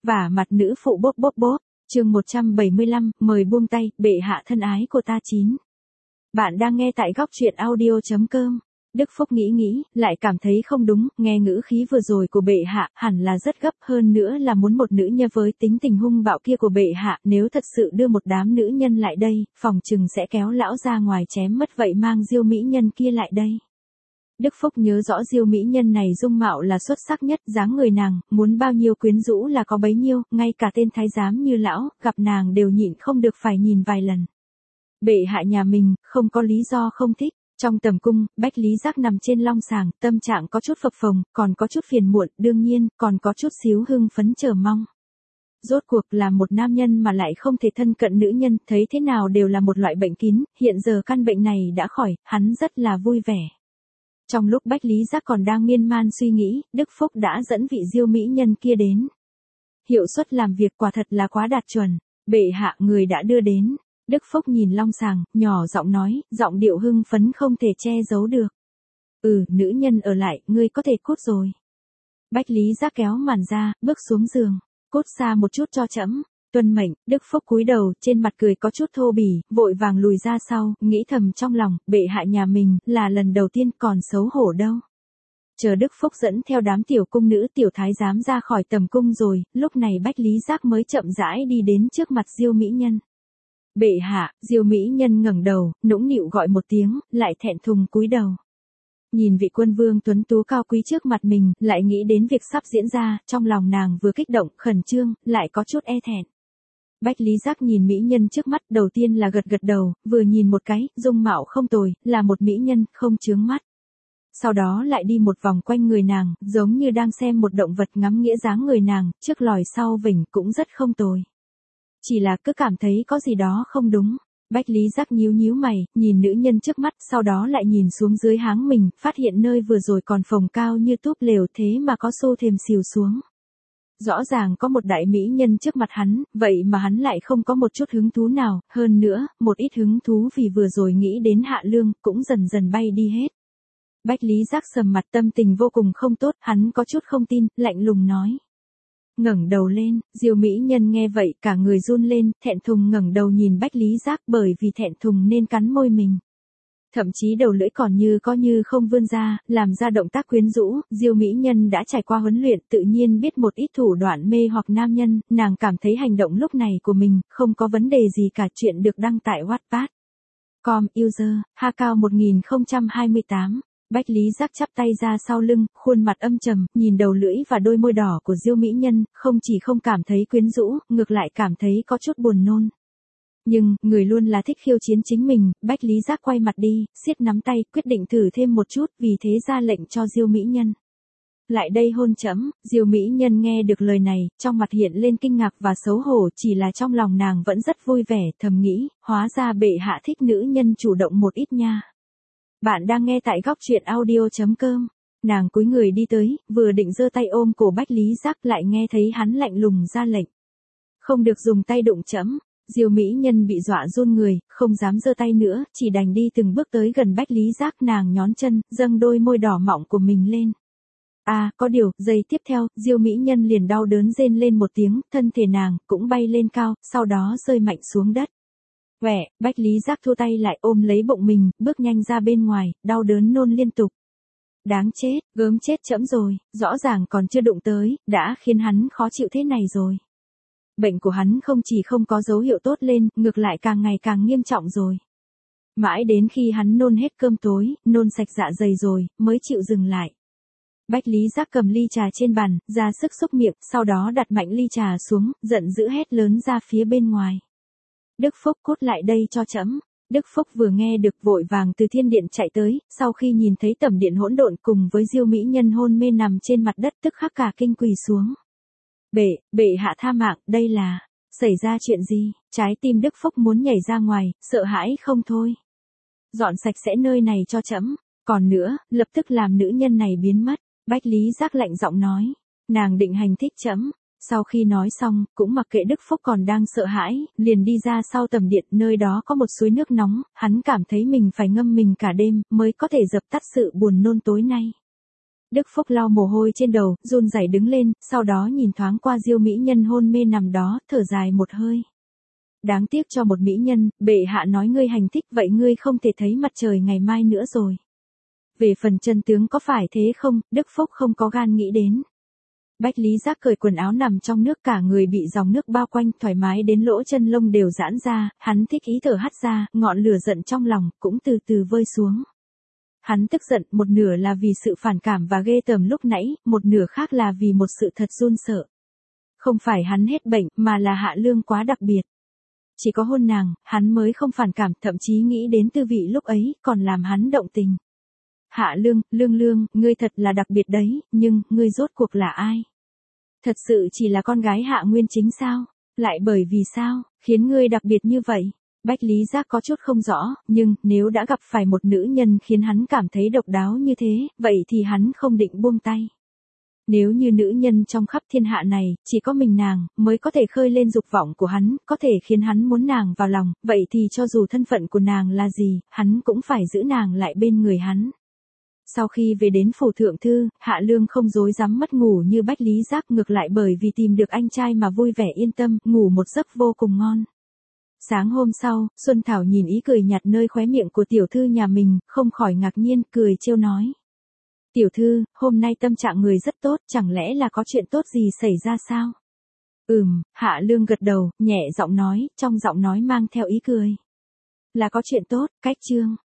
Vả mặt nữ phụ bốp bốp bốp, chương 175, mời buông tay, bệ hạ thân ái của ta 9. Bạn đang nghe tại góc truyện audio.com. Đức Phúc nghĩ, lại cảm thấy không đúng, nghe ngữ khí vừa rồi của bệ hạ, hẳn là rất gấp, hơn nữa là muốn một nữ nhân với tính tình hung bạo kia của bệ hạ, nếu thật sự đưa một đám nữ nhân lại đây, phòng chừng sẽ kéo lão ra ngoài chém mất, vậy mang Diêu mỹ nhân kia lại đây. Đức Phúc nhớ rõ Diêu mỹ nhân này dung mạo là xuất sắc nhất, dáng người nàng, muốn bao nhiêu quyến rũ là có bấy nhiêu, ngay cả tên thái giám như lão, gặp nàng đều nhịn không được phải nhìn vài lần. Bệ hạ nhà mình, không có lý do không thích. Trong tầm cung, Bách Lý Giác nằm trên long sàng, tâm trạng có chút phập phồng, còn có chút phiền muộn, đương nhiên, còn có chút xíu hưng phấn chờ mong. Rốt cuộc là một nam nhân mà lại không thể thân cận nữ nhân, thấy thế nào đều là một loại bệnh kín, hiện giờ căn bệnh này đã khỏi, hắn rất là vui vẻ. Trong lúc Bách Lý Giác còn đang miên man suy nghĩ, Đức Phúc đã dẫn vị Diêu mỹ nhân kia đến. Hiệu suất làm việc quả thật là quá đạt chuẩn, bệ hạ người đã đưa đến. Đức Phúc nhìn long sàng, nhỏ giọng nói, giọng điệu hưng phấn không thể che giấu được. Nữ nhân ở lại, ngươi có thể cút rồi. Bách Lý Giác kéo màn ra, bước xuống giường. Cút xa một chút cho trẫm. Tuân mệnh. Đức Phúc cúi đầu, trên mặt cười có chút thô bỉ, vội vàng lùi ra sau, nghĩ thầm trong lòng, bệ hạ nhà mình, là lần đầu tiên còn xấu hổ đâu. Chờ Đức Phúc dẫn theo đám tiểu cung nữ tiểu thái giám ra khỏi tầm cung rồi, lúc này Bách Lý Giác mới chậm rãi đi đến trước mặt Diêu mỹ nhân. Bệ hạ, Diêu mỹ nhân ngẩng đầu, nũng nịu gọi một tiếng, lại thẹn thùng cúi đầu. Nhìn vị quân vương tuấn tú cao quý trước mặt mình, lại nghĩ đến việc sắp diễn ra, trong lòng nàng vừa kích động, khẩn trương, lại có chút e thẹn. Bách Lý Giác nhìn mỹ nhân trước mắt, đầu tiên là gật gật đầu, vừa nhìn một cái, dung mạo không tồi, là một mỹ nhân, không chướng mắt. Sau đó lại đi một vòng quanh người nàng, giống như đang xem một động vật, ngắm nghĩa dáng người nàng, trước lòi sau vểnh cũng rất không tồi. Chỉ là cứ cảm thấy có gì đó không đúng. Bách Lý Giác nhíu mày, nhìn nữ nhân trước mắt, sau đó lại nhìn xuống dưới háng mình, phát hiện nơi vừa rồi còn phồng cao như túp lều thế mà có xô thềm xìu xuống. Rõ ràng có một đại mỹ nhân trước mặt hắn, vậy mà hắn lại không có một chút hứng thú nào, hơn nữa, một ít hứng thú vì vừa rồi nghĩ đến Hạ Lương, cũng dần dần bay đi hết. Bách Lý Giác sầm mặt, tâm tình vô cùng không tốt, hắn có chút không tin, lạnh lùng nói. Ngẩng đầu lên, Diêu mỹ nhân nghe vậy cả người run lên, thẹn thùng ngẩng đầu nhìn Bách Lý Giác, bởi vì thẹn thùng nên cắn môi mình. Thậm chí đầu lưỡi còn có như không vươn ra, làm ra động tác quyến rũ. Diêu mỹ nhân đã trải qua huấn luyện, tự nhiên biết một ít thủ đoạn mê hoặc nam nhân, nàng cảm thấy hành động lúc này của mình không có vấn đề gì cả. Chuyện được đăng tại Wattpad. Com user Hakao 1028. Bách Lý Giác chắp tay ra sau lưng, khuôn mặt âm trầm, nhìn đầu lưỡi và đôi môi đỏ của Diêu mỹ nhân, không chỉ không cảm thấy quyến rũ, ngược lại cảm thấy có chút buồn nôn. Nhưng, người luôn là thích khiêu chiến chính mình, Bách Lý Giác quay mặt đi, siết nắm tay, quyết định thử thêm một chút, vì thế ra lệnh cho Diêu mỹ nhân. Lại đây hôn trẫm. Diêu mỹ nhân nghe được lời này, trong mặt hiện lên kinh ngạc và xấu hổ, chỉ là trong lòng nàng vẫn rất vui vẻ, thầm nghĩ, hóa ra bệ hạ thích nữ nhân chủ động một ít nha. Bạn đang nghe tại góc truyện audio.com. Nàng cúi người đi tới, vừa định giơ tay ôm cổ Bách Lý Giác, lại nghe thấy hắn lạnh lùng ra lệnh. Không được dùng tay đụng trẫm. Diêu mỹ nhân bị dọa run người, không dám giơ tay nữa, chỉ đành đi từng bước tới gần Bách Lý Giác, nàng nhón chân, dâng đôi môi đỏ mọng của mình lên. Có điều, giây tiếp theo, Diêu mỹ nhân liền đau đớn rên lên một tiếng, thân thể nàng cũng bay lên cao, sau đó rơi mạnh xuống đất. Bách Lý Giác thua tay lại, ôm lấy bụng mình, bước nhanh ra bên ngoài, đau đớn nôn liên tục. Đáng chết, gớm chết trẫm rồi, rõ ràng còn chưa đụng tới, đã khiến hắn khó chịu thế này rồi. Bệnh của hắn không chỉ không có dấu hiệu tốt lên, ngược lại càng ngày càng nghiêm trọng rồi. Mãi đến khi hắn nôn hết cơm tối, nôn sạch dạ dày rồi, mới chịu dừng lại. Bách Lý Giác cầm ly trà trên bàn, ra sức xúc miệng, sau đó đặt mạnh ly trà xuống, giận dữ hét lớn ra phía bên ngoài. Đức Phúc, cút lại đây cho trẫm. Đức Phúc vừa nghe được vội vàng từ thiên điện chạy tới, sau khi nhìn thấy tẩm điện hỗn độn cùng với Diêu mỹ nhân hôn mê nằm trên mặt đất, tức khắc cả kinh quỳ xuống. Bệ hạ tha mạng, đây là, xảy ra chuyện gì? Trái tim Đức Phúc muốn nhảy ra ngoài, sợ hãi không thôi. Dọn sạch sẽ nơi này cho trẫm, còn nữa, lập tức làm nữ nhân này biến mất. Bách Lý Giác lạnh giọng nói, nàng định hành thích trẫm. Sau khi nói xong, cũng mặc kệ Đức Phúc còn đang sợ hãi, liền đi ra sau tầm điện, nơi đó có một suối nước nóng, hắn cảm thấy mình phải ngâm mình cả đêm, mới có thể dập tắt sự buồn nôn tối nay. Đức Phúc lau mồ hôi trên đầu, run rẩy đứng lên, sau đó nhìn thoáng qua Diêu mỹ nhân hôn mê nằm đó, thở dài một hơi. Đáng tiếc cho một mỹ nhân, bệ hạ nói ngươi hành thích vậy ngươi không thể thấy mặt trời ngày mai nữa rồi. Về phần chân tướng có phải thế không, Đức Phúc không có gan nghĩ đến. Bách Lý Giác cởi quần áo nằm trong nước, cả người bị dòng nước bao quanh, thoải mái đến lỗ chân lông đều giãn ra, hắn thích ý thở hắt ra, ngọn lửa giận trong lòng cũng từ từ vơi xuống. Hắn tức giận, một nửa là vì sự phản cảm và ghê tởm lúc nãy, một nửa khác là vì một sự thật run sợ. Không phải hắn hết bệnh, mà là Hạ Lương quá đặc biệt. Chỉ có hôn nàng, hắn mới không phản cảm, thậm chí nghĩ đến tư vị lúc ấy, còn làm hắn động tình. Hạ Lương, Lương, ngươi thật là đặc biệt đấy, nhưng, ngươi rốt cuộc là ai? Thật sự chỉ là con gái Hạ Nguyên Chính sao? Lại bởi vì sao, khiến ngươi đặc biệt như vậy? Bách Lý Giác có chút không rõ, nhưng, nếu đã gặp phải một nữ nhân khiến hắn cảm thấy độc đáo như thế, vậy thì hắn không định buông tay. Nếu như nữ nhân trong khắp thiên hạ này, chỉ có mình nàng, mới có thể khơi lên dục vọng của hắn, có thể khiến hắn muốn nàng vào lòng, vậy thì cho dù thân phận của nàng là gì, hắn cũng phải giữ nàng lại bên người hắn. Sau khi về đến phủ thượng thư, Hạ Lương không dối dám mất ngủ như Bách Lý Giác, ngược lại bởi vì tìm được anh trai mà vui vẻ yên tâm, ngủ một giấc vô cùng ngon. Sáng hôm sau, Xuân Thảo nhìn ý cười nhạt nơi khóe miệng của tiểu thư nhà mình, không khỏi ngạc nhiên, cười trêu nói. Tiểu thư, hôm nay tâm trạng người rất tốt, chẳng lẽ là có chuyện tốt gì xảy ra sao? Hạ Lương gật đầu, nhẹ giọng nói, trong giọng nói mang theo ý cười. Là có chuyện tốt, cách chương.